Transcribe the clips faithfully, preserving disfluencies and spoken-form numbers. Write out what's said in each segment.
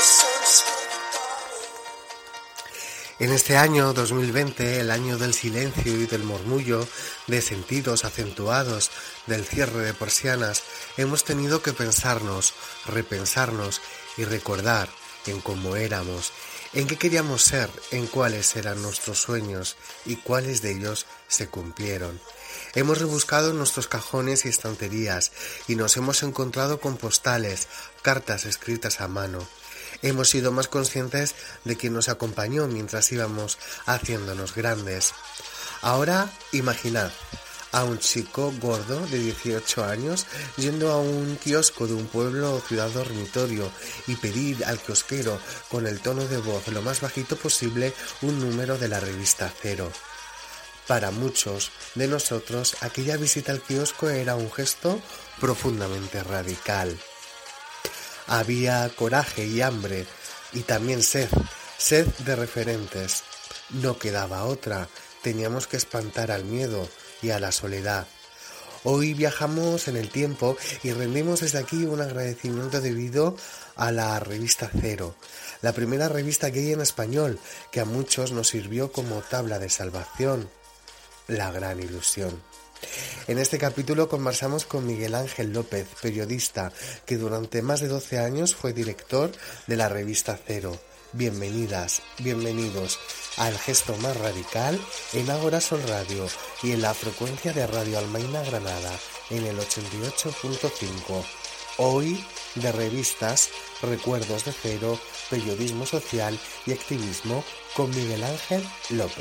En este año dos mil veinte, el año del silencio y del murmullo, de sentidos acentuados, del cierre de persianas, hemos tenido que pensarnos, repensarnos y recordar en cómo éramos, en qué queríamos ser, en cuáles eran nuestros sueños y cuáles de ellos se cumplieron. Hemos rebuscado en nuestros cajones y estanterías y nos hemos encontrado con postales, cartas escritas a mano. Hemos sido más conscientes de quien nos acompañó mientras íbamos haciéndonos grandes. Ahora imaginad a un chico gordo de dieciocho años yendo a un kiosco de un pueblo o ciudad dormitorio y pedir al kiosquero con el tono de voz lo más bajito posible un número de la revista Cero. Para muchos de nosotros aquella visita al kiosco era un gesto profundamente radical. Había coraje y hambre, y también sed, sed de referentes. No quedaba otra, teníamos que espantar al miedo y a la soledad. Hoy viajamos en el tiempo y rendimos desde aquí un agradecimiento debido a la revista Cero, la primera revista gay en español, que a muchos nos sirvió como tabla de salvación. La gran ilusión. En este capítulo conversamos con Miguel Ángel López, periodista, que durante más de doce años fue director de la revista Cero. Bienvenidas, bienvenidos al gesto más radical en Ágora Sol Radio y en la frecuencia de Radio Almaina Granada en el ochenta y ocho punto cinco. Hoy de revistas, recuerdos de Cero, periodismo social y activismo con Miguel Ángel López.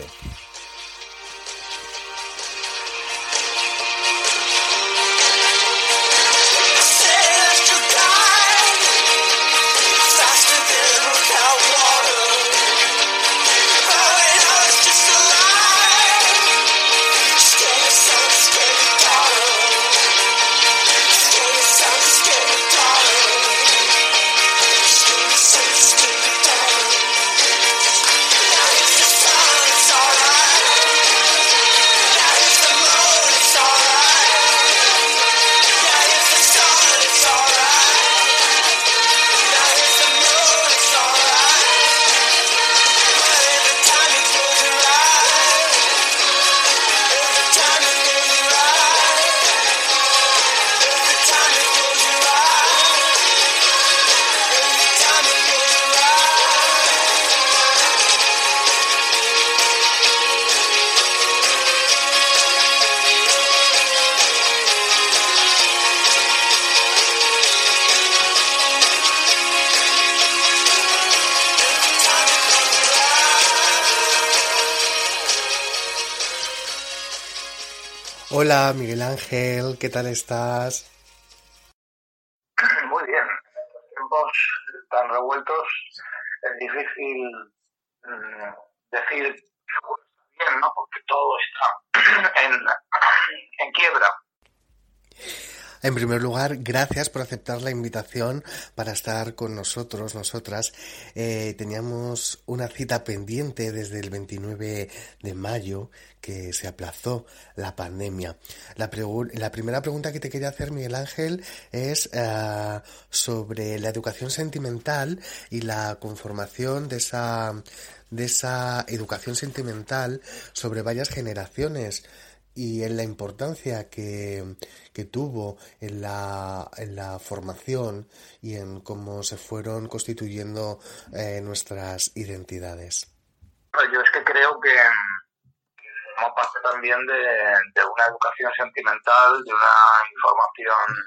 Hola Miguel Ángel, ¿qué tal estás? Muy bien, en estos tiempos tan revueltos es difícil mmm, decir bien, ¿no? Porque todo está en, en quiebra. En primer lugar, gracias por aceptar la invitación para estar con nosotros, nosotras. Eh, teníamos una cita pendiente desde el veintinueve de mayo que se aplazó la pandemia. La, pregu- la primera pregunta que te quería hacer, Miguel Ángel, es uh, sobre la educación sentimental y la conformación de esa, de esa educación sentimental sobre varias generaciones. Y en la importancia que, que tuvo en la, en la formación y en cómo se fueron constituyendo eh, nuestras identidades. Yo es que creo que, que forma parte también de, de una educación sentimental, de una información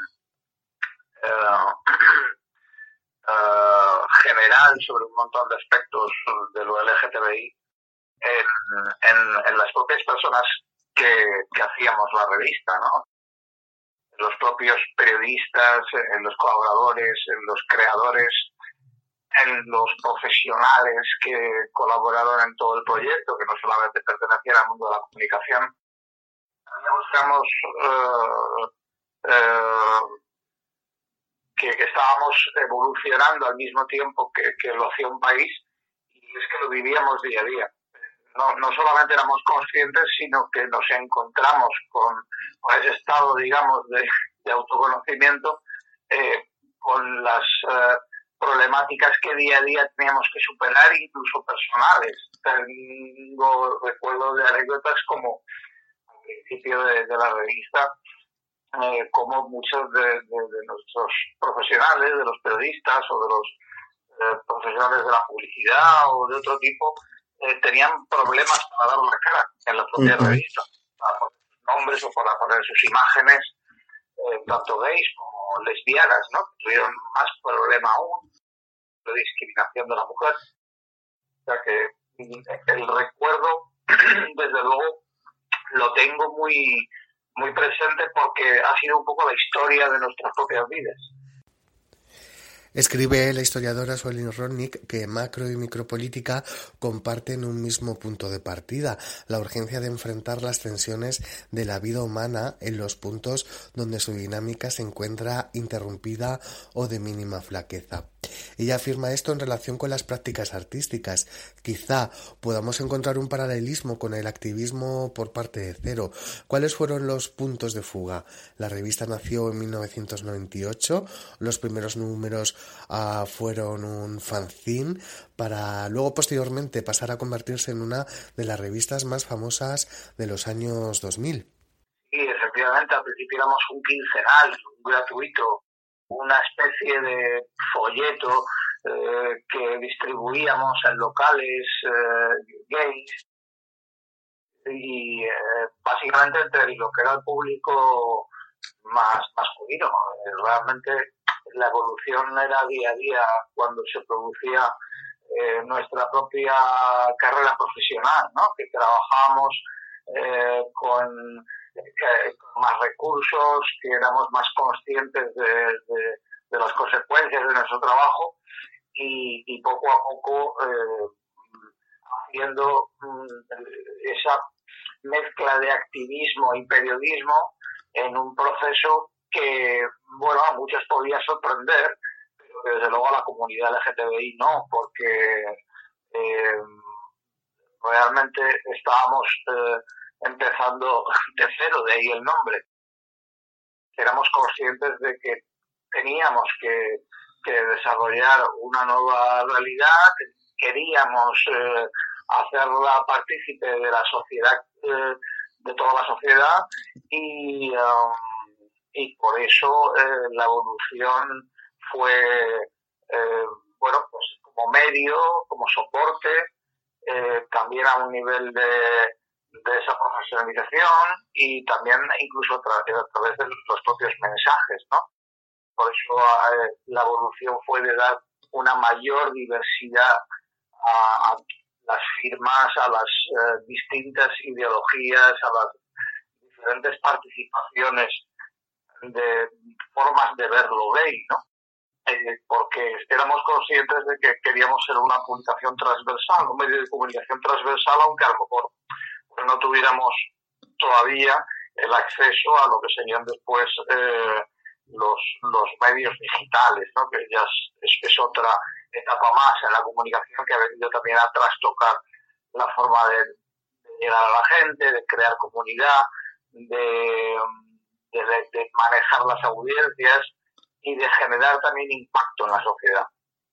eh, eh, general sobre un montón de aspectos de lo L G T B I en, en, en las propias personas Que, que hacíamos la revista, ¿no? Los propios periodistas, en los colaboradores, en los creadores, en los profesionales que colaboraron en todo el proyecto, que no solamente pertenecían al mundo de la comunicación. Buscamos uh, uh, que, que estábamos evolucionando al mismo tiempo que, que lo hacía un país, y es que lo vivíamos día a día. No, no solamente éramos conscientes, sino que nos encontramos con, con ese estado, digamos, de, de autoconocimiento, eh, con las eh, problemáticas que día a día teníamos que superar, incluso personales. Tengo recuerdo de anécdotas como al principio de, de la revista, eh, como muchos de, de, de nuestros profesionales, de los periodistas o de los eh, profesionales de la publicidad o de otro tipo, eh, tenían problemas para dar la cara en la propia uh-huh. revista, para poner sus nombres o para poner sus imágenes, eh, tanto gays como lesbianas, ¿no? Tuvieron más problema aún de discriminación de la mujer. O sea que el recuerdo, desde luego, lo tengo muy, muy presente porque ha sido un poco la historia de nuestras propias vidas. Escribe la historiadora Suelin Rodnik que macro y micropolítica comparten un mismo punto de partida, la urgencia de enfrentar las tensiones de la vida humana en los puntos donde su dinámica se encuentra interrumpida o de mínima flaqueza. Ella afirma esto en relación con las prácticas artísticas. Quizá podamos encontrar un paralelismo con el activismo por parte de Cero. ¿Cuáles fueron los puntos de fuga? La revista nació en mil novecientos noventa y ocho, los primeros números uh, fueron un fanzine para luego posteriormente pasar a convertirse en una de las revistas más famosas de los años dos mil. Sí, efectivamente, al principio éramos un quincenal, gratuito, una especie de folleto eh, que distribuíamos en locales eh, gays y eh, básicamente entre lo que era el público más masculino. Eh, realmente la evolución era día a día cuando se producía eh, nuestra propia carrera profesional, ¿no? Que trabajábamos eh, con Eh, con más recursos, que éramos más conscientes de, de, de las consecuencias de nuestro trabajo y, y poco a poco eh, haciendo mm, esa mezcla de activismo y periodismo en un proceso que, bueno, a muchos podía sorprender, pero que desde luego a la comunidad L G T B I no, porque eh, realmente estábamos eh, empezando de cero, de ahí el nombre. Éramos conscientes de que teníamos que, que desarrollar una nueva realidad, que queríamos eh, hacerla partícipe de la sociedad, eh, de toda la sociedad, y, um, y por eso eh, la evolución fue, eh, bueno, pues como medio, como soporte, eh, también a un nivel de de esa profesionalización y también incluso a, tra- a través de los propios mensajes, ¿no? Por eso eh, la evolución fue de dar una mayor diversidad a, a las firmas, a las eh, distintas ideologías, a las diferentes participaciones de formas de ver lo gay, ¿no? Eh, porque éramos conscientes de que queríamos ser una publicación transversal, un medio de comunicación transversal, aunque a lo mejor no tuviéramos todavía el acceso a lo que serían después eh, los, los medios digitales, ¿no? Que ya es, es, es otra etapa más en la comunicación que ha venido también a trastocar la forma de, de llegar a la gente, de crear comunidad, de, de, de manejar las audiencias y de generar también impacto en la sociedad.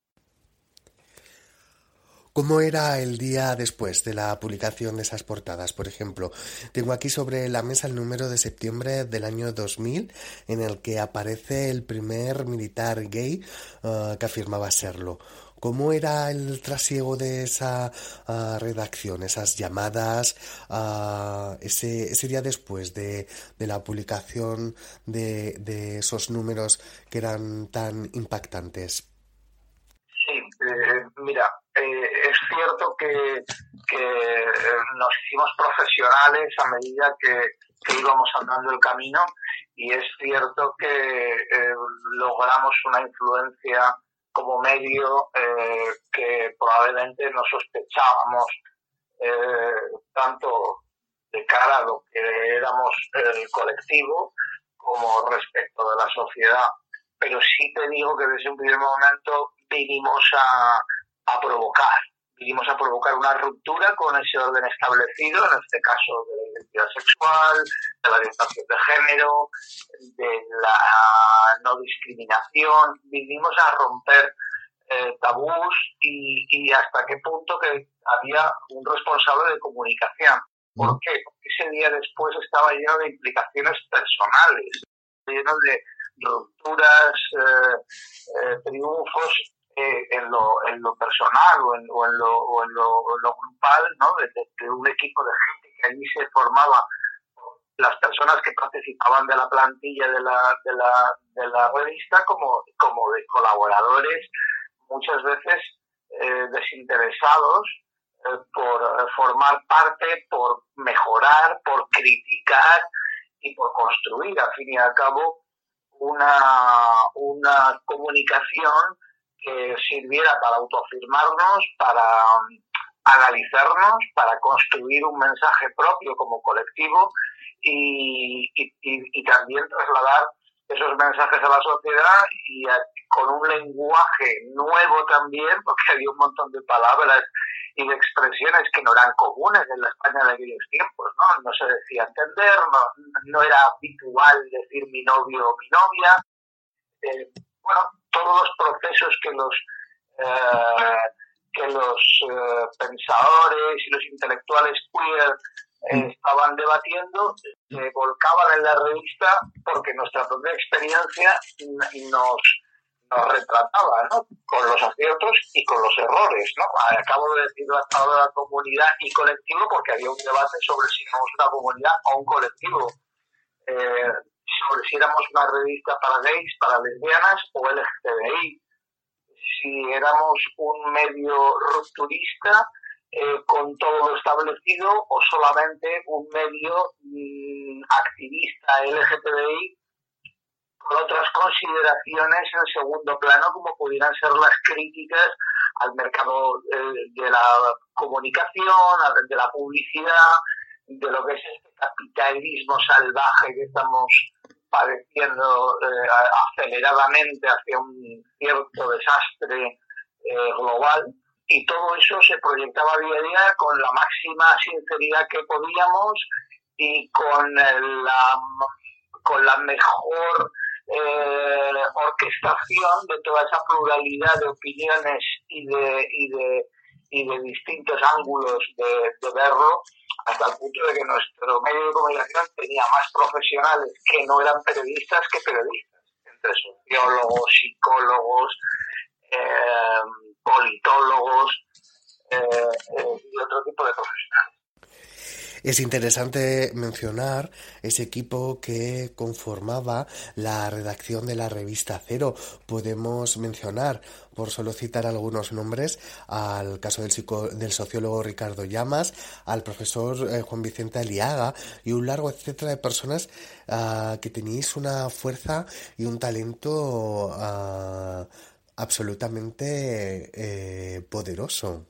¿Cómo era el día después de la publicación de esas portadas? Por ejemplo, tengo aquí sobre la mesa el número de septiembre del año dos mil, en el que aparece el primer militar gay uh, que afirmaba serlo. ¿Cómo era el trasiego de esa uh, redacción, esas llamadas, uh, ese, ese día después de, de la publicación de, de esos números que eran tan impactantes? Sí, eh, mira, eh, es cierto que, que nos hicimos profesionales a medida que, que íbamos andando el camino y es cierto que eh, logramos una influencia como medio eh, que probablemente no sospechábamos eh, tanto de cara a lo que éramos el colectivo como respecto de la sociedad. Pero sí te digo que desde un primer momento vinimos a, a provocar, vinimos a provocar una ruptura con ese orden establecido, en este caso de la identidad sexual, de la orientación de género, de la no discriminación. Vinimos a romper eh, tabús y, y hasta qué punto que había un responsable de comunicación. ¿Por qué? Porque ese día después estaba lleno de implicaciones personales, lleno de rupturas, eh, eh, triunfos eh, en, lo, en lo personal o en, o en, lo, o en, lo, o en lo grupal, ¿no? De, de, de un equipo de gente que allí se formaba, las personas que participaban de la plantilla de la, de la, de la revista como, como de colaboradores, muchas veces eh, desinteresados eh, por eh, formar parte, por mejorar, por criticar y por construir, al fin y al cabo, una, una comunicación que sirviera para autoafirmarnos, para um, analizarnos, para construir un mensaje propio como colectivo y, y, y, y también trasladar esos mensajes a la sociedad y a, con un lenguaje nuevo también, porque había un montón de palabras y de expresiones que no eran comunes en la España de aquellos tiempos, ¿no? No se decía entender, no, no era habitual decir mi novio o mi novia. Eh, bueno, todos los procesos que los eh, que los eh, pensadores y los intelectuales queer eh, estaban debatiendo se volcaban en la revista porque nuestra propia experiencia nos nos retrataba, ¿no? Con los aciertos y con los errores, ¿no? Acabo de decir la palabra comunidad y colectivo porque había un debate sobre si éramos una comunidad o un colectivo, eh, sobre si éramos una revista para gays, para lesbianas o L G T B I, si éramos un medio rupturista eh, con todo lo establecido o solamente un medio mmm, activista L G T B I con otras consideraciones en segundo plano, como pudieran ser las críticas al mercado eh, de la comunicación, de la publicidad, de lo que es este capitalismo salvaje que estamos padeciendo eh, aceleradamente hacia un cierto desastre eh, global. Y todo eso se proyectaba día a día con la máxima sinceridad que podíamos y con la, con la mejor Eh, orquestación de toda esa pluralidad de opiniones y de, y de, y de distintos ángulos de, de verlo, hasta el punto de que nuestro medio de comunicación tenía más profesionales que no eran periodistas que periodistas, entre sociólogos, psicólogos, eh, politólogos eh, eh, y otro tipo de profesionales. Es interesante mencionar ese equipo que conformaba la redacción de la revista Cero. Podemos mencionar, por solo citar algunos nombres, al caso del, psico, del sociólogo Ricardo Llamas, al profesor eh, Juan Vicente Aliaga y un largo etcétera de personas uh, que tenéis una fuerza y un talento uh, absolutamente eh, poderoso.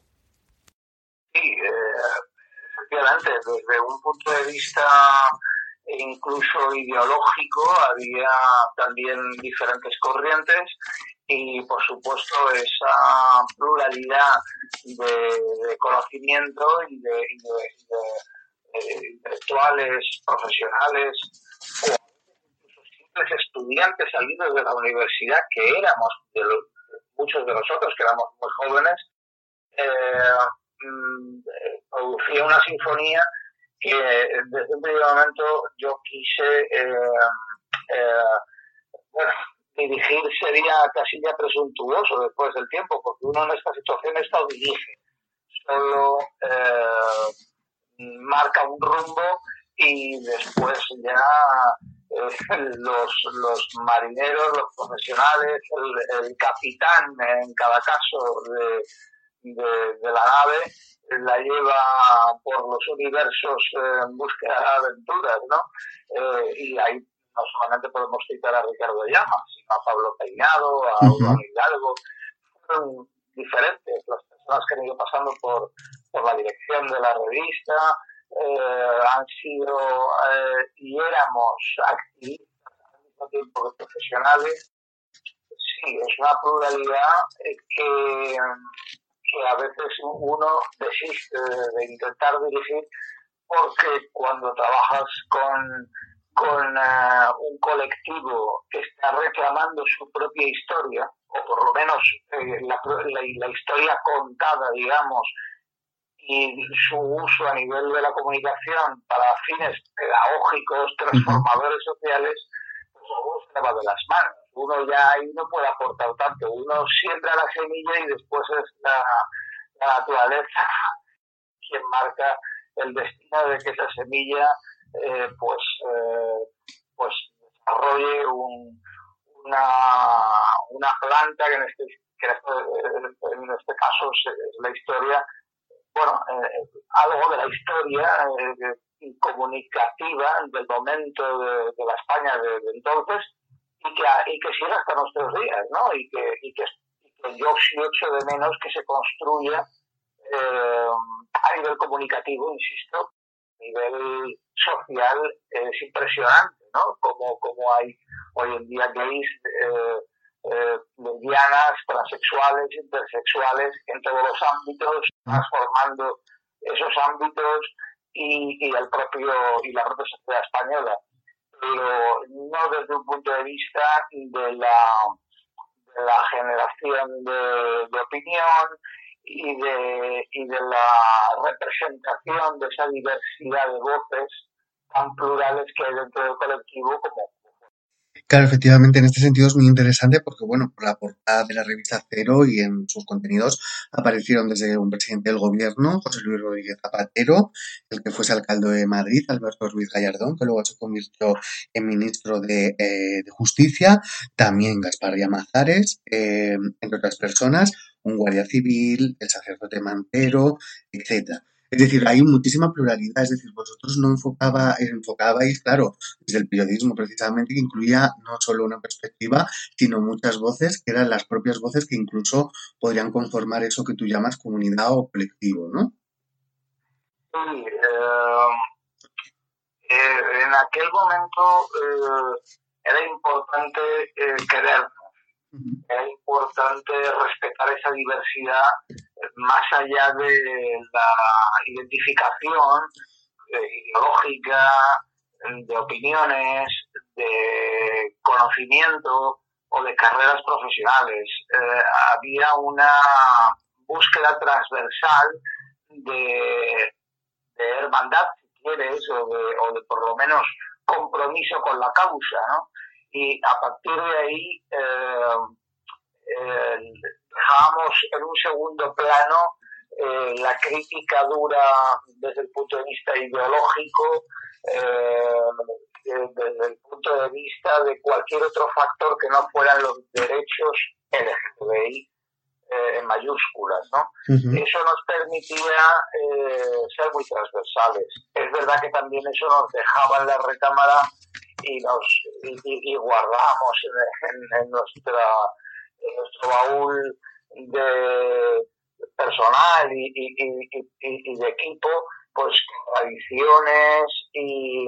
Desde un punto de vista incluso ideológico había también diferentes corrientes y por supuesto esa pluralidad de, de conocimiento y de, y de, de, de intelectuales, profesionales o incluso simples estudiantes salidos de la universidad que éramos, de los, muchos de nosotros que éramos muy jóvenes, eh, producía una sinfonía que desde un primer momento yo quise eh, eh, bueno, dirigir sería casi ya presuntuoso después del tiempo, porque uno en esta situación está dirige, solo eh, marca un rumbo y después ya eh, los, los marineros, los profesionales, el, el capitán en cada caso de De, de la nave la lleva por los universos eh, en búsqueda de aventuras, ¿no? Eh, y ahí no solamente podemos citar a Ricardo Llamas, sino a Pablo Peinado, a Urbano uh-huh. Hidalgo, fueron diferentes las personas que han ido pasando por, por la dirección de la revista, eh, han sido eh, y éramos activistas al mismo tiempo que profesionales. Sí, es una pluralidad eh, que que a veces uno desiste de intentar dirigir porque cuando trabajas con, con uh, un colectivo que está reclamando su propia historia, o por lo menos eh, la, la, la historia contada, digamos, y su uso a nivel de la comunicación para fines pedagógicos, transformadores sociales, pues luego se le va de las manos. Uno ya ahí no puede aportar tanto. Uno siembra la semilla y después es la, la naturaleza quien marca el destino de que esa semilla eh, pues, eh, pues desarrolle un, una, una planta que en este, que en este, en este caso es, es la historia, bueno, eh, algo de la historia eh, comunicativa del momento de, de la España de, de entonces y que, y que sigue hasta nuestros días, ¿no? Y que, y que, y que yo sí echo de menos que se construya eh, a nivel comunicativo, insisto, a nivel social es impresionante, ¿no? Como, como hay hoy en día gays, eh, eh, lesbianas, transexuales, intersexuales en todos los ámbitos, transformando esos ámbitos y, y el propio y la propia sociedad española, pero no desde un punto de vista de la, de la generación de, de opinión y de, y de la representación de esa diversidad de voces tan plurales que hay dentro del colectivo como. Claro, efectivamente, en este sentido es muy interesante porque, bueno, por la portada de la revista Cero y en sus contenidos aparecieron desde un presidente del gobierno, José Luis Rodríguez Zapatero, el que fuese alcalde de Madrid, Alberto Ruiz Gallardón, que luego se convirtió en ministro de, eh, de Justicia, también Gaspar Llamazares, eh, entre otras personas, un guardia civil, el sacerdote Mantero, etcétera. Es decir, hay muchísima pluralidad, es decir, vosotros no enfocaba, enfocabais, claro, desde el periodismo precisamente, que incluía no solo una perspectiva, sino muchas voces, que eran las propias voces que incluso podrían conformar eso que tú llamas comunidad o colectivo, ¿no? Sí, eh, eh, en aquel momento eh, era importante eh, querernos. Era importante respetar esa diversidad más allá de la identificación eh, ideológica, de opiniones, de conocimiento o de carreras profesionales. Eh, había una búsqueda transversal de, de hermandad, si quieres, o de, o de por lo menos compromiso con la causa, ¿no? Y a partir de ahí eh, eh, dejábamos en un segundo plano eh, la crítica dura desde el punto de vista ideológico, eh, desde el punto de vista de cualquier otro factor que no fueran los derechos L G T B I eh, en mayúsculas, ¿no? Uh-huh. Eso nos permitía eh, ser muy transversales. Es verdad que también eso nos dejaba en la recámara y nos y, y, y guardamos en, en, en, nuestra, en nuestro baúl de personal y, y, y, y, y de equipo, pues contradicciones y,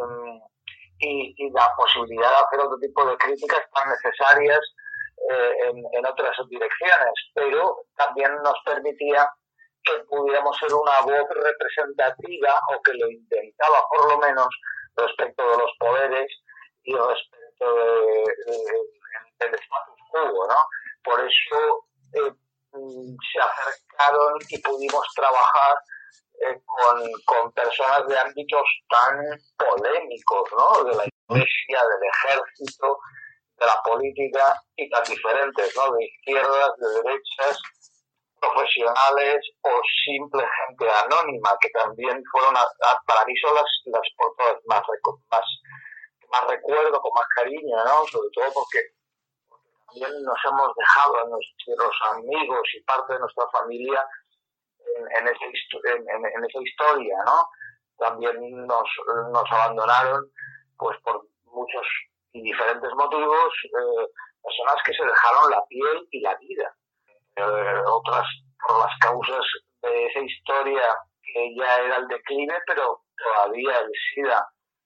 y, y la posibilidad de hacer otro tipo de críticas tan necesarias eh, en, en otras direcciones, pero también nos permitía que pudiéramos ser una voz representativa, o que lo intentaba por lo menos, respecto de los poderes y respecto de, de, de, del status quo, ¿no? Por eso eh, se acercaron y pudimos trabajar eh, con, con personas de ámbitos tan polémicos, ¿no? De la iglesia, del ejército, de la política, y tan diferentes, ¿no? De izquierdas, de derechas, profesionales o simple gente anónima, que también fueron, a, a, para mí son las, las portadas más, más, más recuerdo, con más cariño, ¿no? Sobre todo porque también nos hemos dejado a nuestros amigos y parte de nuestra familia en, en, ese, en, en, en esa historia, ¿no? También nos, nos abandonaron pues por muchos y diferentes motivos, eh, personas que se dejaron la piel y la vida, eh, otras por las causas de esa historia que ya era el declive, pero todavía el SIDA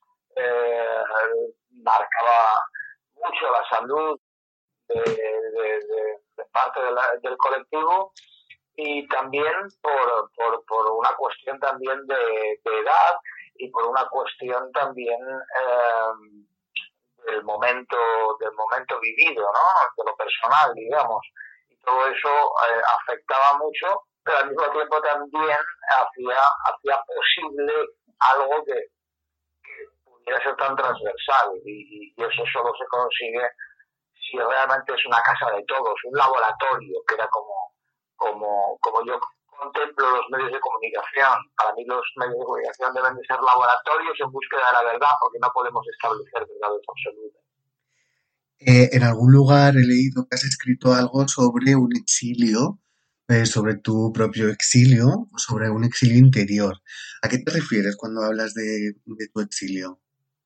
eh, marcaba mucho la salud de, de, de, de parte de la, del colectivo, y también por, por, por una cuestión también de, de edad y por una cuestión también eh, del momento del momento vivido, ¿no? De lo personal, digamos. Y todo eso eh, afectaba mucho, pero al mismo tiempo también hacía, hacía posible algo que, que pudiera ser tan transversal, y, y eso solo se consigue si realmente es una casa de todos, un laboratorio, que era como, como, como yo contemplo los medios de comunicación. Para mí los medios de comunicación deben de ser laboratorios en búsqueda de la verdad, porque no podemos establecer verdades absolutas. Eh, en algún lugar he leído que has escrito algo sobre un exilio, eh, sobre tu propio exilio, sobre un exilio interior. ¿A qué te refieres cuando hablas de, de tu exilio?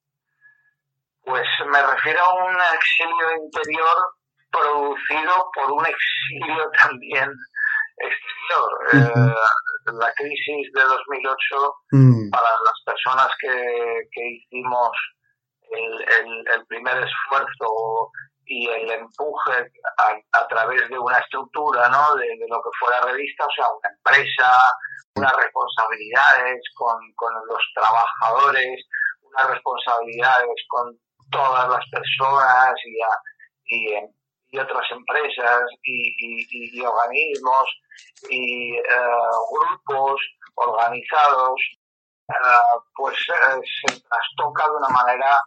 Pues me refiero a un exilio interior producido por un exilio también exterior. Ujú. Eh, la crisis de dos mil ocho, Mm, para las personas que, que hicimos el, el, el primer esfuerzo y el empuje a, a través de una estructura, ¿no? de, de lo que fue la revista, o sea, una empresa, unas responsabilidades con, con los trabajadores, unas responsabilidades con todas las personas y, a, y, y otras empresas y, y, y organismos y uh, grupos organizados, uh, pues uh, se trastoca de una manera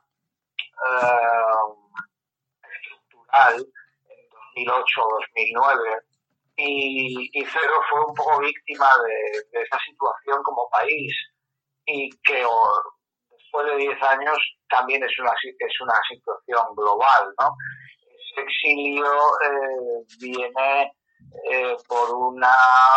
uh, estructural en dos mil ocho dos mil nueve, y, y Cero fue un poco víctima de, de esa situación como país, y que o, después de diez años también es una, es una situación global, ¿no? Ese exilio eh, viene eh, por, una,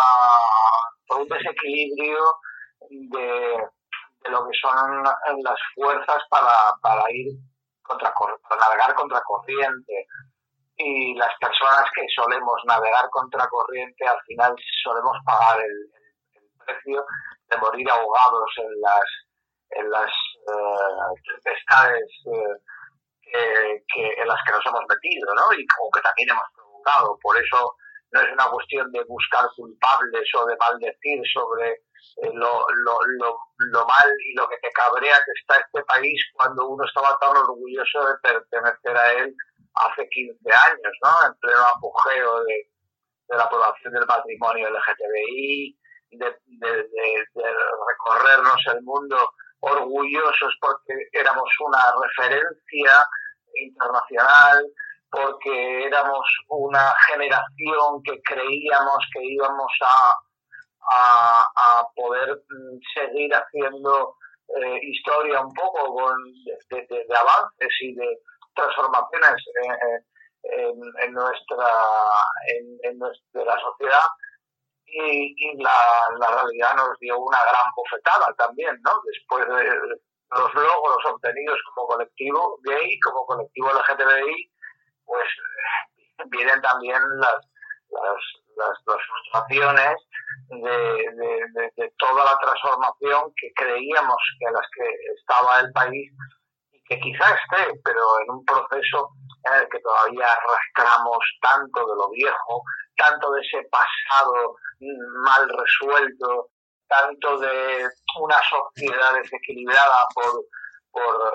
por un desequilibrio de, de lo que son las fuerzas para, para ir contra, para navegar contra corriente. Y las personas que solemos navegar contra corriente al final solemos pagar el, el, el precio de morir ahogados en las en las uh, tempestades uh, que, que, en las que nos hemos metido, ¿no? Y como que también hemos provocado. Por eso no es una cuestión de buscar culpables o de maldecir sobre eh, lo, lo, lo, lo mal y lo que te cabrea que está este país, cuando uno estaba tan orgulloso de pertenecer a él hace quince años, ¿no? En pleno apogeo de, de la aprobación del matrimonio L G T B I, de, de, de, de recorrernos el mundo orgullosos porque éramos una referencia internacional, porque éramos una generación que creíamos que íbamos a, a, a poder seguir haciendo eh, historia un poco con, de, de, de avances y de transformaciones en, en, en nuestra en, en nuestra sociedad. Y, y la, la realidad nos dio una gran bofetada también, ¿no? Después de los logros obtenidos como colectivo gay, como colectivo L G T B I, pues vienen también las, las, las, las frustraciones de, de, de, de toda la transformación que creíamos que a las que estaba el país, y que quizá esté, pero en un proceso en el que todavía arrastramos tanto de lo viejo, tanto de ese pasado mal resuelto, tanto de una sociedad desequilibrada por, por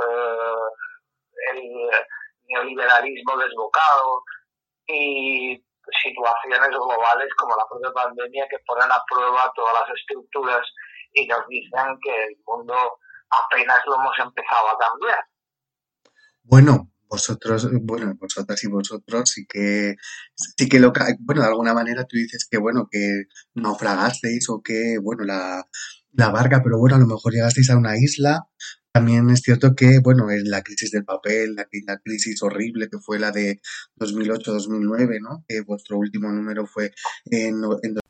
eh, el neoliberalismo desbocado, y situaciones globales como la propia pandemia que ponen a prueba todas las estructuras y nos dicen que el mundo apenas lo hemos empezado a cambiar. Bueno, vosotros, bueno, vosotras y vosotros sí que, sí que lo, bueno, de alguna manera tú dices que, bueno, que naufragasteis o que, bueno, la, la barca, pero bueno, a lo mejor llegasteis a una isla. También es cierto que, bueno, es la crisis del papel, la, la crisis horrible que fue la de dos mil ocho dos mil nueve, ¿no? Que vuestro último número fue en, en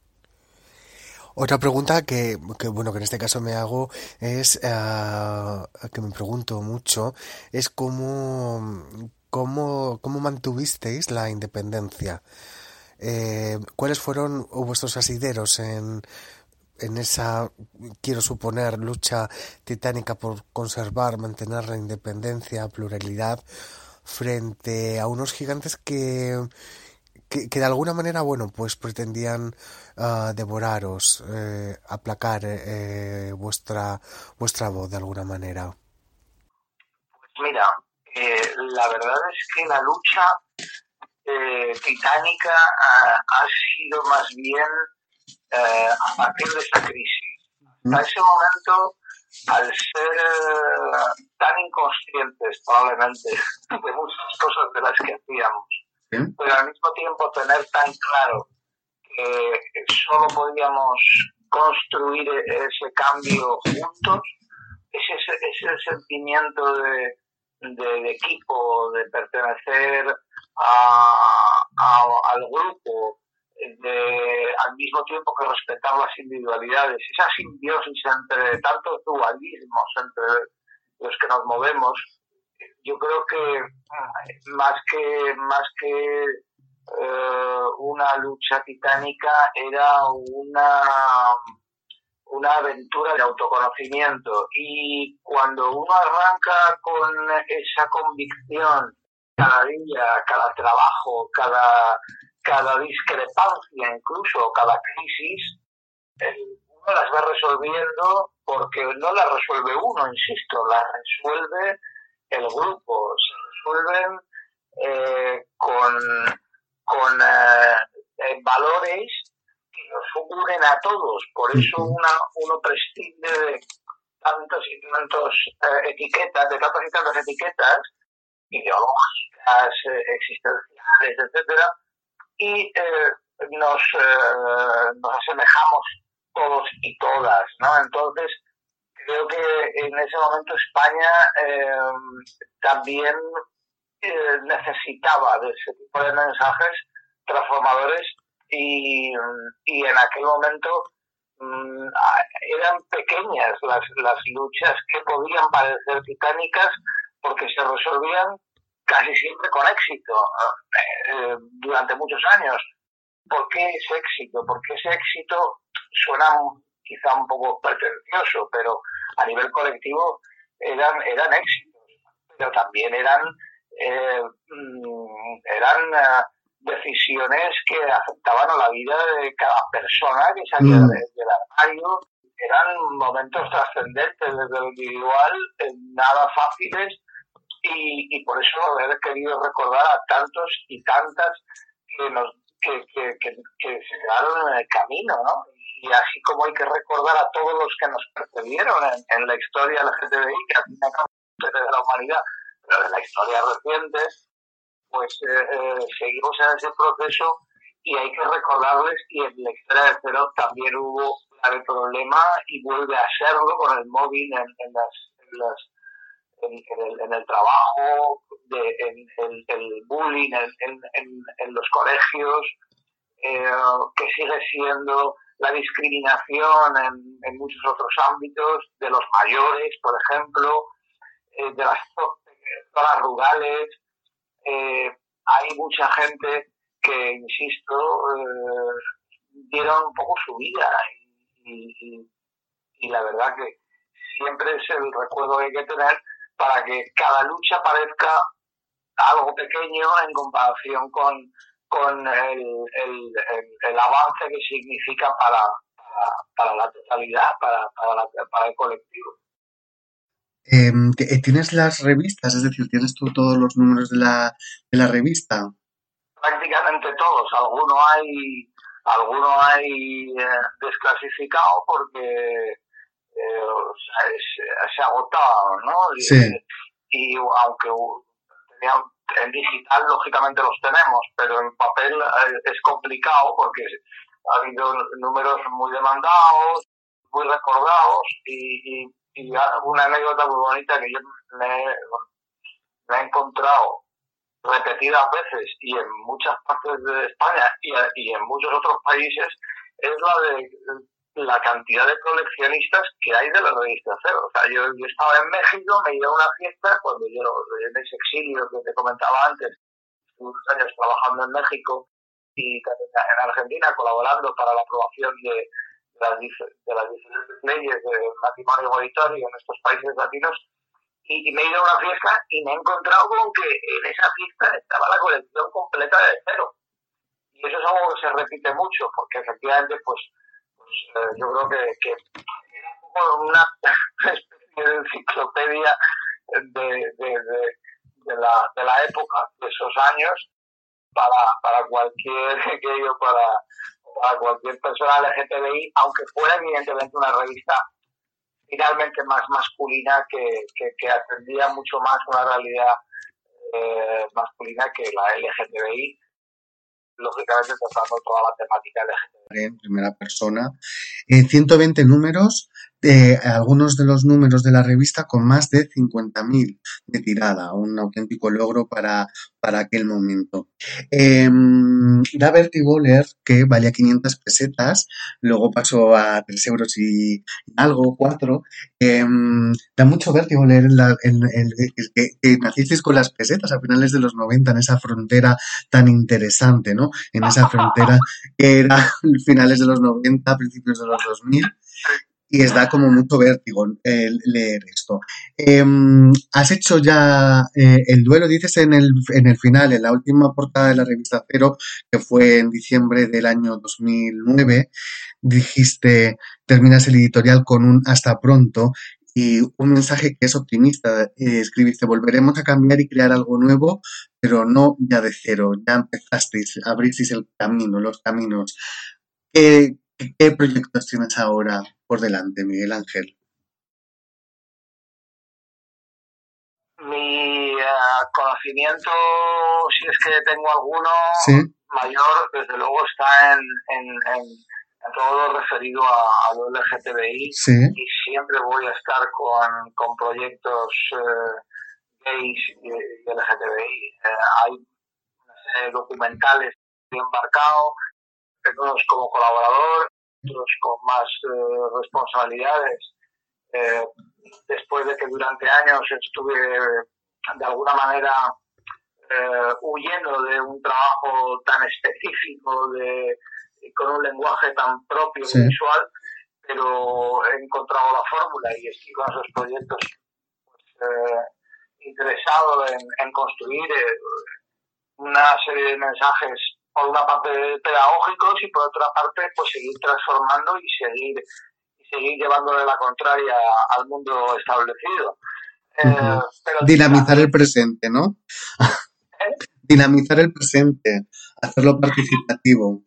Otra pregunta que, que, bueno, que en este caso me hago es, uh, que me pregunto mucho, es cómo, cómo, cómo mantuvisteis la independencia. Eh, ¿Cuáles fueron vuestros asideros en, en esa, quiero suponer, lucha titánica por conservar, mantener la independencia, pluralidad, frente a unos gigantes que que, que de alguna manera, bueno, pues pretendían uh, devoraros, eh, aplacar eh, vuestra vuestra voz de alguna manera? Pues mira, eh, la verdad es que la lucha eh, titánica ha, ha sido más bien eh, a partir de esta crisis. A ese momento, al ser eh, tan inconscientes probablemente de muchas cosas de las que hacíamos, ¿sí? Pero al mismo tiempo tener tan claro que solo podíamos construir ese cambio juntos, ese, ese sentimiento de, de, de equipo, de pertenecer a, a, al grupo, de, al mismo tiempo que respetar las individualidades, esa simbiosis entre tantos dualismos entre los que nos movemos, yo creo que más que más que eh, una lucha titánica era una una aventura de autoconocimiento, y cuando uno arranca con esa convicción cada día, cada trabajo, cada cada discrepancia, incluso cada crisis, uno las va resolviendo porque no las resuelve uno, insisto, las resuelve el grupo, se resuelven eh, con, con eh, eh, valores que nos unen a todos. Por eso una, uno prescinde de tantas y tantas eh, etiquetas, de tantas y tantas etiquetas ideológicas, eh, existenciales, etcétera, y eh, nos, eh, nos asemejamos todos y todas, ¿no? Entonces, creo que en ese momento España eh, también eh, necesitaba de ese tipo de mensajes transformadores, y, y en aquel momento mm, eran pequeñas las, las luchas que podían parecer titánicas porque se resolvían casi siempre con éxito eh, durante muchos años. ¿Por qué ese éxito? Porque ese éxito suena quizá un poco pretencioso, pero a nivel colectivo eran, eran éxitos, pero también eran, eh, eran eh, decisiones que afectaban a la vida de cada persona que salía mm. del, del armario. Eran momentos trascendentes desde lo individual, eh, nada fáciles, y, y por eso he querido recordar a tantos y tantas que nos que, que, que, que se quedaron en el camino, ¿no? Y así como hay que recordar a todos los que nos precedieron en, en la historia L G T B I, que al fin y al cabo es de la humanidad, pero de la historia reciente, pues eh, eh, seguimos en ese proceso, y hay que recordarles, y en la historia de Cero también hubo el problema y vuelve a serlo con el móvil en, en las, en las En, en, el, en el trabajo, de, en, en el bullying en, en, en, en los colegios, eh, que sigue siendo la discriminación en, en muchos otros ámbitos, de los mayores, por ejemplo, eh, de las zonas rurales. Eh, hay mucha gente que, insisto, eh, dieron un poco su vida, y, y, y la verdad que siempre es el recuerdo que hay que tener, para que cada lucha parezca algo pequeño en comparación con, con el, el, el, el avance que significa para, para, para la totalidad, para, para, la, para el colectivo. Eh, ¿Tienes las revistas? Es decir, ¿tienes tú todos los números de la, de la revista? Prácticamente todos. Alguno hay, alguno hay eh, desclasificado porque Eh, o sea, se, se agotaban, ¿no? Sí. Y, y aunque tenían, en digital lógicamente los tenemos, pero en papel eh, es complicado porque ha habido números muy demandados, muy recordados, y, y, y una anécdota muy bonita que yo me, me he encontrado repetidas veces y en muchas partes de España y, y en muchos otros países, es la de la cantidad de coleccionistas que hay de la revista Cero. O sea, yo, yo estaba en México, me iba a una fiesta, cuando yo en ese exilio que te comentaba antes, unos años trabajando en México y también en Argentina, colaborando para la aprobación de, de, las, de las diferentes leyes de matrimonio igualitario en estos países latinos, y, y me he ido a una fiesta y me he encontrado con que en esa fiesta estaba la colección completa de Cero. Y eso es algo que se repite mucho, porque efectivamente, pues, Eh, yo creo que, que era como una especie de enciclopedia de, de, de, de la, de la época, de esos años, para, para cualquier aquello, para, para cualquier persona L G T B I, aunque fuera evidentemente una revista finalmente más masculina que, que, que atendía mucho más una realidad eh, masculina que la L G T B I, lógicamente tratando toda la temática L G T B I. En primera persona, eh, ciento veinte números, eh, algunos de los números de la revista con más de cincuenta mil de tirada, un auténtico logro para, para aquel momento. Eh, da vértigo leer que valía quinientas pesetas, luego pasó a tres euros y algo, cuatro. Eh, da mucho vértigo leer la, el, el, el, que, que nacisteis con las pesetas a finales de los noventa, en esa frontera tan interesante, ¿no? En esa frontera que era finales de los noventa, principios de los dos mil, y es da como mucho vértigo eh, leer esto. Eh, has hecho ya eh, el duelo, dices en el, en el final, en la última portada de la revista Cero, que fue en diciembre del año dos mil nueve, dijiste, terminas el editorial con un hasta pronto y un mensaje que es optimista. Eh, escribiste, volveremos a cambiar y crear algo nuevo, pero no ya de cero, ya empezasteis, abristeis el camino, los caminos. ¿Qué, qué proyectos tienes ahora por delante, Miguel Ángel? Mi uh, conocimiento, si es que tengo alguno, ¿sí? mayor, desde luego está en, en, en, en todo lo referido a, a lo L G T B I, ¿sí? Y siempre voy a estar con, con proyectos uh, gays y, y L G T B I. Uh, hay una serie de documentales que he embarcado, algunos como colaborador, otros con más uh, responsabilidades. Eh, después de que durante años estuve de alguna manera eh, huyendo de un trabajo tan específico, de, con un lenguaje tan propio sí. y visual, pero he encontrado la fórmula y estoy con esos proyectos pues, eh, interesado en, en construir eh, una serie de mensajes, por una parte pedagógicos y por otra parte pues seguir transformando y seguir seguir llevándole la contraria al mundo establecido. Eh, uh-huh. pero Dinamizar también, el presente, ¿no? ¿eh? Dinamizar el presente, hacerlo participativo.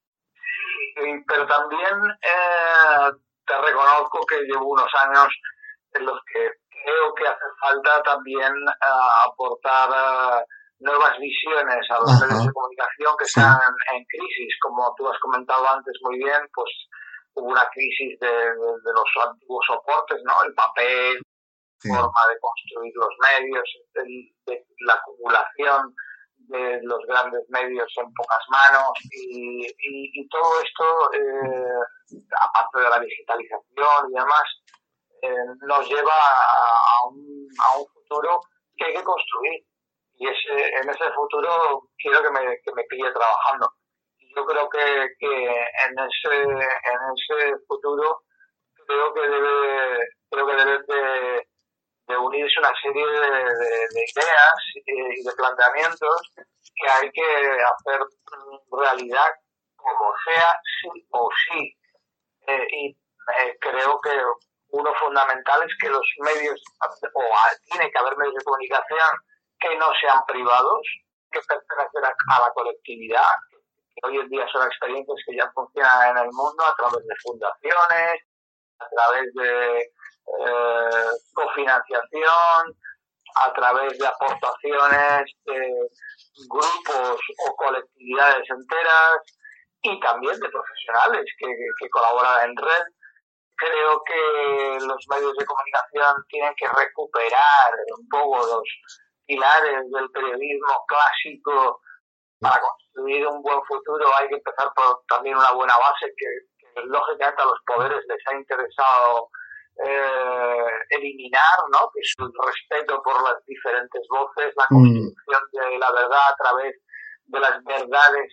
Sí, pero también eh, te reconozco que llevo unos años en los que creo que hace falta también uh, aportar uh, nuevas visiones a los Ajá. medios de comunicación que sí. están en, en crisis. Como tú has comentado antes muy bien, pues hubo una crisis de, de, de los antiguos soportes, ¿no? El papel, sí. forma de construir los medios, el, de la acumulación de los grandes medios en pocas manos y, y, y todo esto, eh, aparte de la digitalización y demás, eh, nos lleva a, a, un, a un futuro que hay que construir. Y ese, en ese futuro quiero que me, que me pille trabajando. Yo creo que, que en ese en ese futuro creo que debe creo que debe de, de unirse una serie de, de, de ideas y de planteamientos que hay que hacer realidad como sea, sí o sí. Eh, y eh, creo que uno fundamental es que los medios, o tiene que haber medios de comunicación que no sean privados, que pertenecen a, a la colectividad, que hoy en día son experiencias que ya funcionan en el mundo a través de fundaciones, a través de eh, cofinanciación, a través de aportaciones de grupos o colectividades enteras y también de profesionales que, que colaboran en red. Creo que los medios de comunicación tienen que recuperar un poco los pilares del periodismo clásico. Para construir un buen futuro hay que empezar por también una buena base que, que lógicamente a los poderes les ha interesado eh, eliminar, ¿no? Que es el respeto por las diferentes voces, la construcción mm. de la verdad a través de las verdades,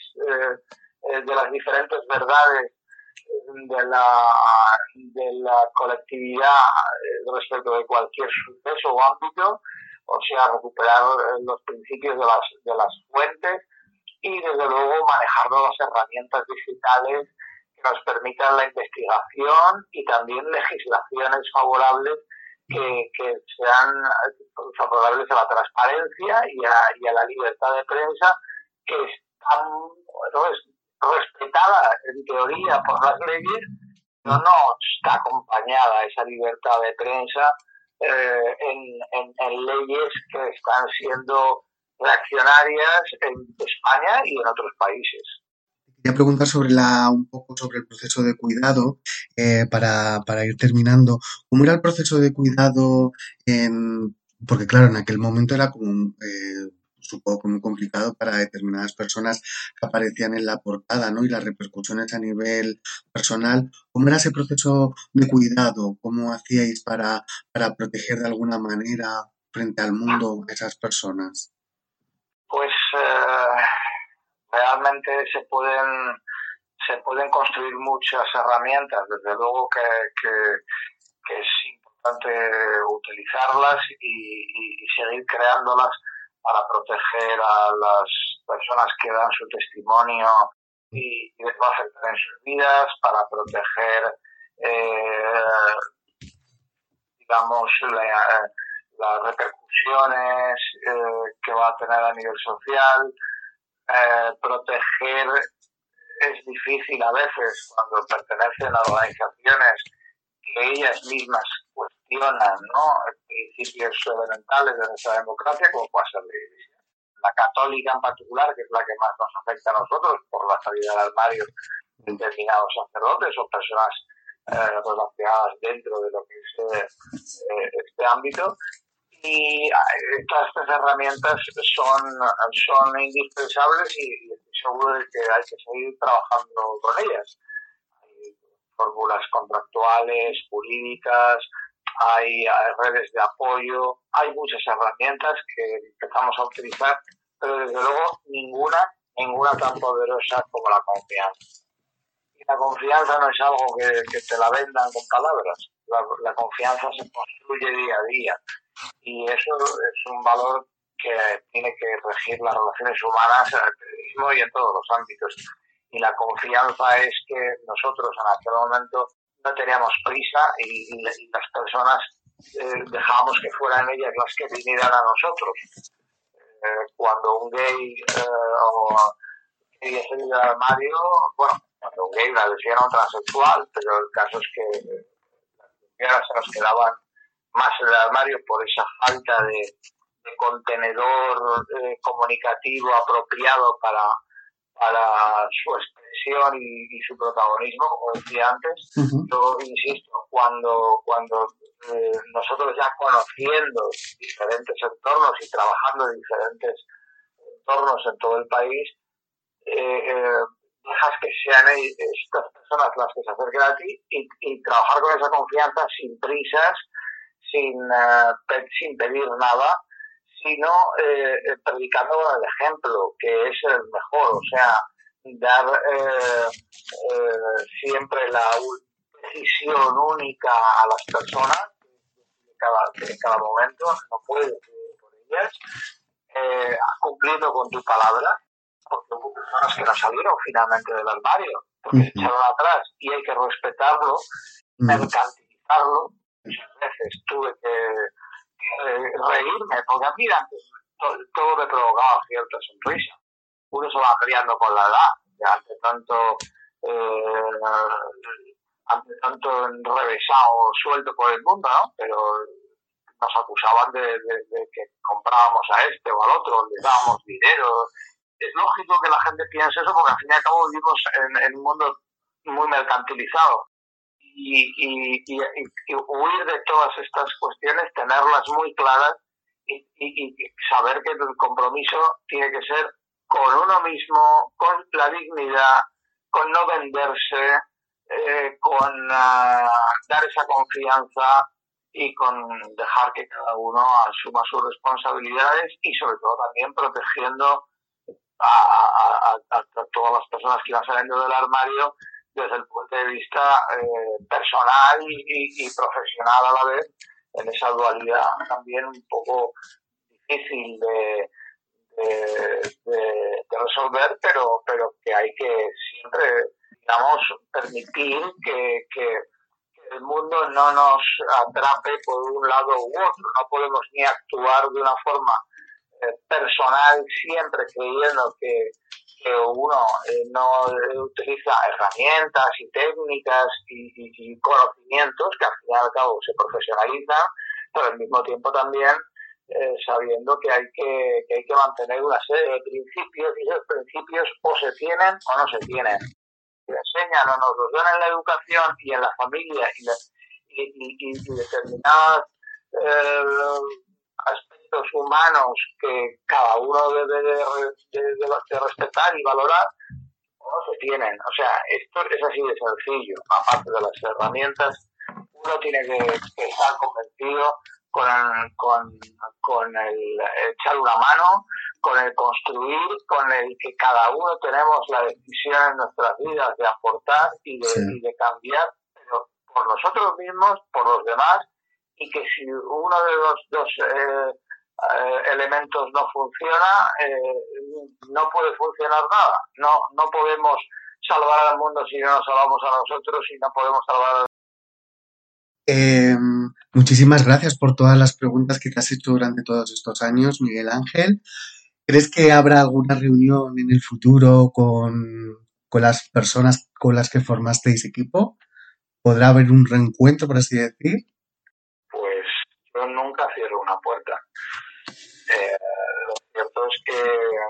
eh, de las diferentes verdades de la, de la colectividad eh, respecto de cualquier suceso o ámbito, o sea, recuperar los principios de las, de las fuentes y desde luego manejar nuevas herramientas digitales que nos permitan la investigación y también legislaciones favorables que, que sean favorables a la transparencia y a, y a la libertad de prensa, que están, bueno, es respetada en teoría por las leyes, pero no está acompañada esa libertad de prensa eh, en, en, en leyes que están siendo reaccionarias en España y en otros países. Quería preguntar sobre la, un poco sobre el proceso de cuidado eh, para, para ir terminando. ¿Cómo era el proceso de cuidado? En, porque claro, en aquel momento era como, eh, supongo que muy complicado para determinadas personas que aparecían en la portada, ¿no? Y las repercusiones a nivel personal. ¿Cómo era ese proceso de cuidado? ¿Cómo hacíais para, para proteger de alguna manera frente al mundo a esas personas? Pues eh, realmente se pueden se pueden construir muchas herramientas, desde luego que, que, que es importante utilizarlas y, y, y seguir creándolas para proteger a las personas que dan su testimonio y, y les va a afectar en sus vidas, para proteger eh, digamos la, las repercusiones eh, que va a tener a nivel social, eh, proteger. Es difícil a veces cuando pertenecen a organizaciones que ellas mismas cuestionan, ¿no?, principios elementales de nuestra democracia, como puede ser la Iglesia. La católica en particular, que es la que más nos afecta a nosotros por la salida del armario de determinados sacerdotes o personas eh, relacionadas dentro de lo que es eh, este ámbito. Y todas estas herramientas son, son indispensables y, y estoy seguro de que hay que seguir trabajando con ellas. Hay fórmulas contractuales, jurídicas, hay, hay redes de apoyo, hay muchas herramientas que empezamos a utilizar, pero desde luego ninguna, ninguna tan poderosa como la confianza. Y la confianza no es algo que, que te la vendan con palabras. La, la confianza se construye día a día. Y eso es un valor que tiene que regir las relaciones humanas en el periodismo y en todos los ámbitos. Y la confianza es que nosotros en aquel momento no teníamos prisa y, y las personas eh, dejábamos que fueran ellas las que vinieran a nosotros. Eh, cuando un gay eh, o quería salir del armario, bueno, cuando un gay, una lesbiana o transexual, pero el caso es que las lesbianas se nos quedaban más en el armario por esa falta de, de contenedor eh, comunicativo apropiado para, para su expresión y, y su protagonismo, como decía antes. Uh-huh. Yo insisto, cuando, cuando eh, nosotros ya conociendo diferentes entornos y trabajando en diferentes entornos en todo el país, eh, eh, dejas que sean estas personas las que se acerquen a ti y, y trabajar con esa confianza sin prisas, sin, uh, pe- sin pedir nada, sino eh, predicando con el ejemplo, que es el mejor, o sea, dar eh, eh, siempre la decisión única a las personas, que cada, que en cada momento no puedes decidir por ellas, eh, cumpliendo con tu palabra, porque hubo personas que no salieron finalmente del armario, porque uh-huh. se echaron atrás y hay que respetarlo, uh-huh. mercantilizarlo. Muchas veces tuve que eh, reírme, porque a mí antes todo, todo me provocaba cierta sonrisa. Uno se va criando con la edad, que ante tanto, eh, ante tanto enrevesado, suelto por el mundo, ¿no? Pero nos acusaban de, de, de que comprábamos a este o al otro, le dábamos dinero. Es lógico que la gente piense eso, porque al fin y al cabo vivimos en, en un mundo muy mercantilizado. Y, y, y, y huir de todas estas cuestiones, tenerlas muy claras y, y, y saber que el compromiso tiene que ser con uno mismo, con la dignidad, con no venderse, eh, con uh, dar esa confianza y con dejar que cada uno asuma sus responsabilidades y sobre todo también protegiendo a, a, a, a todas las personas que iban saliendo del armario desde el punto de vista eh, personal y, y, y profesional a la vez, en esa dualidad también un poco difícil de, de, de, de resolver, pero, pero que hay que siempre, digamos, permitir que, que, que el mundo no nos atrape por un lado u otro. No podemos ni actuar de una forma eh, personal siempre creyendo que, que uno eh, no utiliza herramientas y técnicas y, y, y conocimientos que al fin y al cabo se profesionalizan, pero al mismo tiempo también eh, sabiendo que hay que, que hay que mantener una serie de principios, y esos principios o se tienen o no se tienen. Se enseñan o nos los dan en la educación y en la familia y, la, y, y, y determinados eh, aspectos humanos que cada uno debe de, de, de, de respetar y valorar, o no se tienen. O sea, esto es así de sencillo. Aparte de las herramientas, uno tiene que, que estar convencido con, con, con el echar una mano, con el construir, con el que cada uno tenemos la decisión en nuestras vidas de aportar y de, sí. y de cambiar, pero por nosotros mismos, por los demás, y que si uno de los dos eh, eh, elementos no funciona, eh, no puede funcionar nada. No, no podemos salvar al mundo si no nos salvamos a nosotros, y no podemos salvar al Eh, muchísimas gracias por todas las preguntas que te has hecho durante todos estos años, Miguel Ángel. ¿Crees que habrá alguna reunión en el futuro con, con las personas con las que formasteis equipo? ¿Podrá haber un reencuentro, por así decir? Pues yo nunca cierro una puerta. Eh, lo cierto es que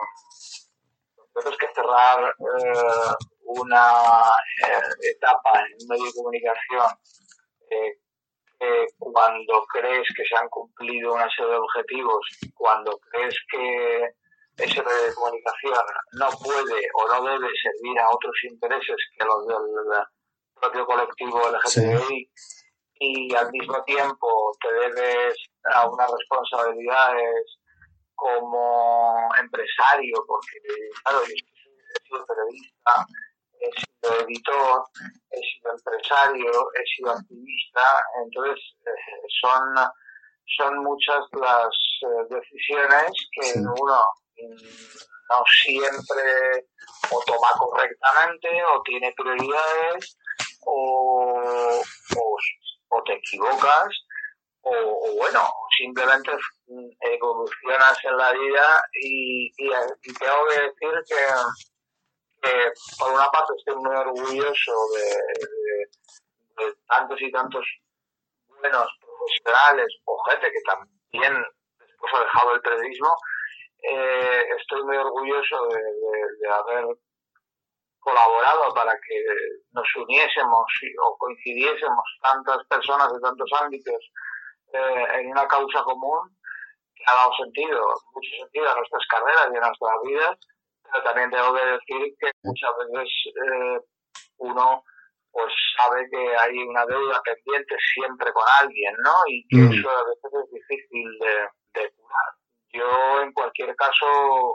lo cierto es que cerrar eh, una eh, etapa en un medio de comunicación eh, eh, cuando crees que se han cumplido una serie de objetivos, cuando crees que ese medio de comunicación no puede o no debe servir a otros intereses que los del propio colectivo L G T B I, sí. Y al mismo tiempo te debes a unas responsabilidades como empresario, porque claro, yo he sido periodista, he sido editor, he sido empresario, he sido activista, entonces eh, son, son muchas las eh, decisiones que sí. uno no siempre o toma correctamente, o tiene prioridades, o, o, o te equivocas, o, o bueno, simplemente evolucionas en la vida, y, y, y tengo que decir que que por una parte estoy muy orgulloso de, de, de tantos y tantos buenos profesionales o gente que también después ha dejado el periodismo. Eh, estoy muy orgulloso de, de, de haber colaborado para que nos uniésemos o coincidiésemos tantas personas de tantos ámbitos eh, en una causa común que ha dado sentido, mucho sentido a nuestras carreras y a nuestras vidas. Pero también tengo que decir que muchas veces eh, uno pues sabe que hay una deuda pendiente siempre con alguien, ¿no? Y que mm. eso a veces es difícil de, de curar. Yo, en cualquier caso,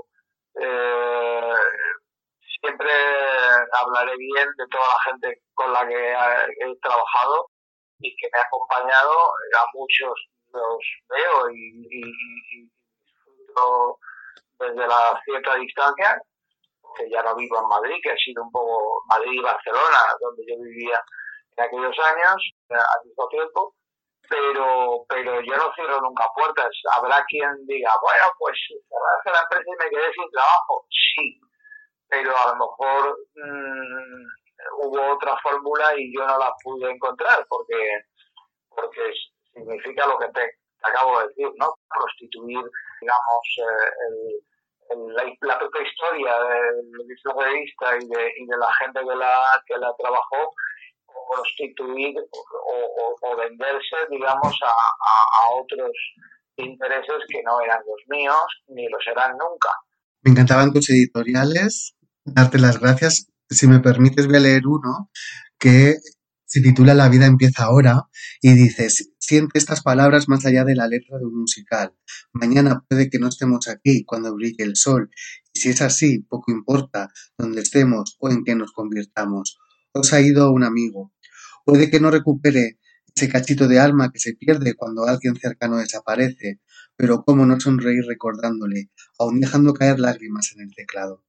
eh, siempre hablaré bien de toda la gente con la que he, he trabajado y que me ha acompañado. A muchos los veo y, y, y disfruto desde la cierta distancia, que ya no vivo en Madrid, que ha sido un poco Madrid y Barcelona, donde yo vivía en aquellos años, al mismo tiempo, pero pero yo no cierro nunca puertas. Habrá quien diga, bueno, pues cerrarse la empresa y me quedé sin trabajo. Sí, pero a lo mejor mmm, hubo otra fórmula y yo no la pude encontrar, porque porque significa lo que te acabo de decir, ¿no? Prostituir, digamos, eh, el, el, la, la propia historia del periodista y de, y de la gente que la, que la trabajó, o prostituir o, o, o venderse, digamos, a, a, a otros intereses que no eran los míos, ni lo serán nunca. Me encantaban tus editoriales, darte las gracias. Si me permites, voy a leer uno que se titula La vida empieza ahora y dices: siente estas palabras más allá de la letra de un musical. Mañana puede que no estemos aquí cuando brille el sol, y si es así, poco importa dónde estemos o en qué nos convirtamos. Os ha ido un amigo. Puede que no recupere ese cachito de alma que se pierde cuando alguien cercano desaparece, pero cómo no sonreír recordándole, aún dejando caer lágrimas en el teclado.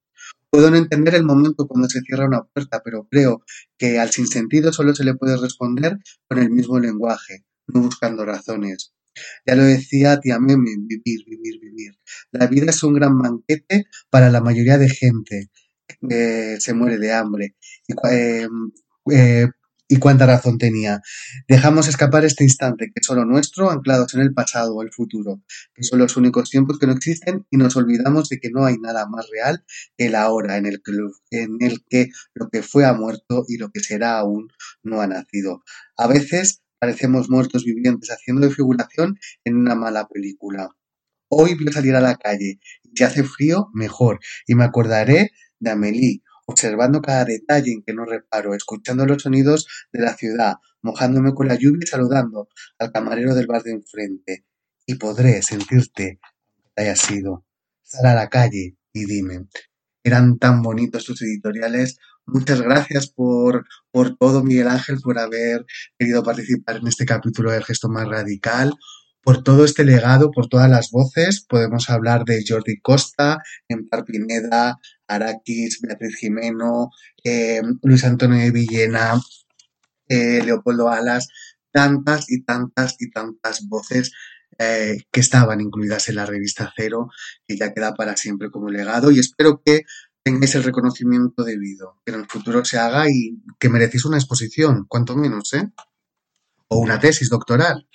Puedo no entender el momento cuando se cierra una puerta, pero creo que al sinsentido solo se le puede responder con el mismo lenguaje, no buscando razones. Ya lo decía tía Meme, vivir, vivir, vivir. La vida es un gran banquete para la mayoría de gente que se muere de hambre. Y, eh, eh, y cuánta razón tenía. Dejamos escapar este instante que es solo nuestro, anclados en el pasado o el futuro, que son los únicos tiempos que no existen y nos olvidamos de que no hay nada más real que el ahora, en el que lo, en el que, lo que fue ha muerto y lo que será aún no ha nacido. A veces parecemos muertos vivientes haciendo de figuración en una mala película. Hoy voy a salir a la calle y si hace frío, mejor, y me acordaré de Amélie, observando cada detalle en que no reparo, escuchando los sonidos de la ciudad, mojándome con la lluvia y saludando al camarero del bar de enfrente. Y podré sentirte, que hayas sido. Sal a la calle y dime. Eran tan bonitos tus editoriales. Muchas gracias por, por todo, Miguel Ángel, por haber querido participar en este capítulo del Gesto Más Radical, por todo este legado, por todas las voces. Podemos hablar de Jordi Costa, Empar Pineda, Araquis, Beatriz Jimeno, eh, Luis Antonio de Villena, eh, Leopoldo Alas, tantas y tantas y tantas voces eh, que estaban incluidas en la revista Cero, que ya queda para siempre como legado, y espero que tengáis el reconocimiento debido, que en el futuro se haga y que merecéis una exposición, cuanto menos, ¿eh? O una tesis doctoral.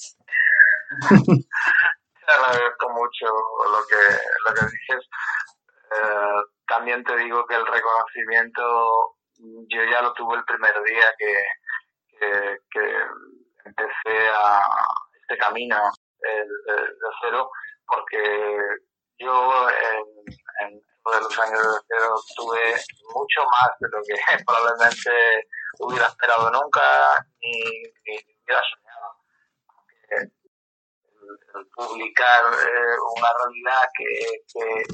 Te agradezco mucho lo que, lo que dices. Eh, también te digo que el reconocimiento yo ya lo tuve el primer día que, que, que empecé a este camino el, el, de Cero, porque yo en, en uno de los años de Cero tuve mucho más de lo que probablemente hubiera esperado nunca ni, ni hubiera soñado. El, el publicar eh, una realidad que, que,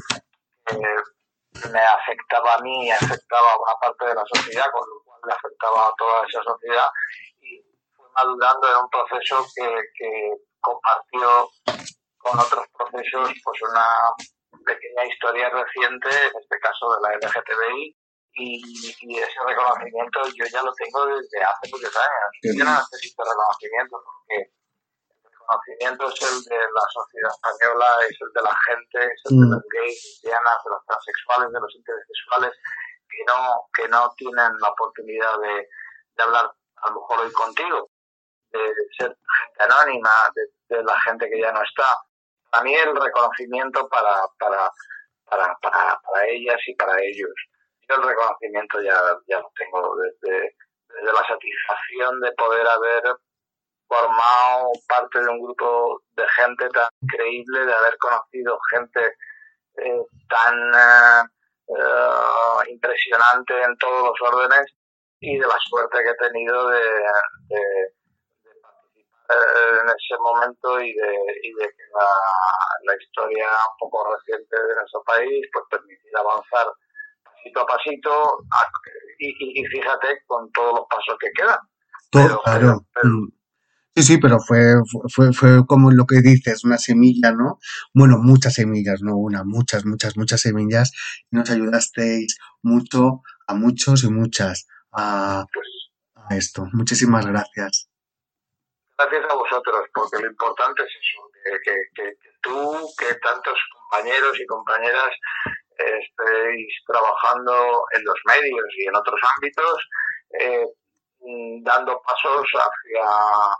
que me afectaba a mí y afectaba a una parte de la sociedad, con lo cual le afectaba a toda esa sociedad, y fue madurando en un proceso que, que compartió con otros procesos pues una pequeña historia reciente, en este caso de la L G T B I, y, y ese reconocimiento yo ya lo tengo desde hace muchos años. Yo no necesito reconocimiento porque conocimiento es el de la sociedad española, es el de la gente, es el mm. de los gays, lesbianas, de los transexuales, de los intersexuales, que no, que no tienen la oportunidad de, de hablar a lo mejor hoy contigo, de ser gente anónima, de, de la gente que ya no está. Para mí el reconocimiento para, para, para, para, para ellas y para ellos. Yo el reconocimiento ya, ya lo tengo desde, desde la satisfacción de poder haber formado parte de un grupo de gente tan increíble, de haber conocido gente eh, tan eh, eh, impresionante en todos los órdenes, y de la suerte que he tenido de, de, de participar en ese momento y de, y de que la, la historia un poco reciente de nuestro país pues permitiera avanzar pasito a pasito a, y, y, y fíjate con todos los pasos que quedan. Pero, claro. Pero, pero, Sí, sí, pero fue, fue, fue como lo que dices, una semilla, ¿no? Bueno, muchas semillas, no una, muchas, muchas, muchas semillas. Y nos ayudasteis mucho, a muchos y muchas, a, a esto. Muchísimas gracias. Gracias a vosotros, porque lo importante es eso, que, que, que, que tú, que tantos compañeros y compañeras estéis trabajando en los medios y en otros ámbitos, eh, dando pasos hacia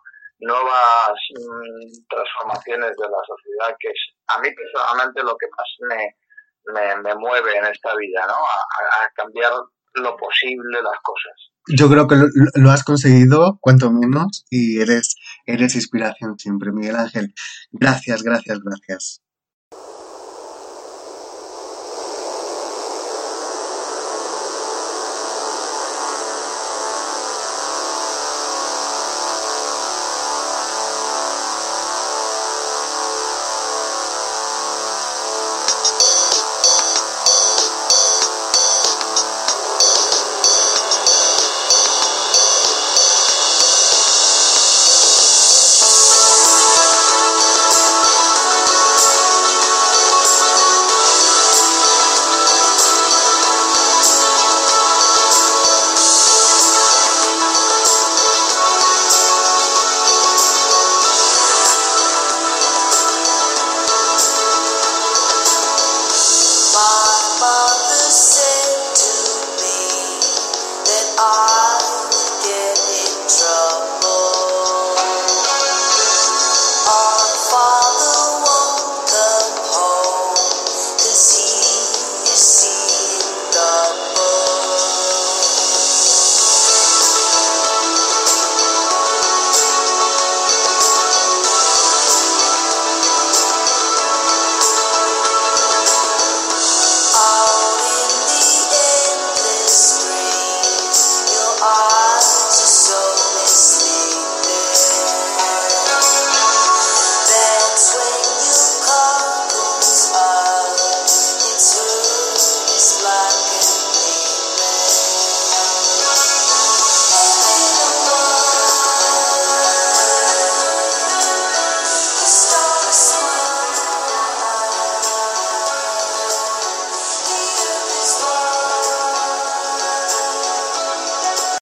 nuevas mmm, transformaciones de la sociedad, que es a mí personalmente lo que más me, me, me mueve en esta vida, ¿no? A, a cambiar lo posible las cosas. Yo creo que lo, lo has conseguido, cuanto menos, y eres, eres inspiración siempre, Miguel Ángel. Gracias, gracias, gracias.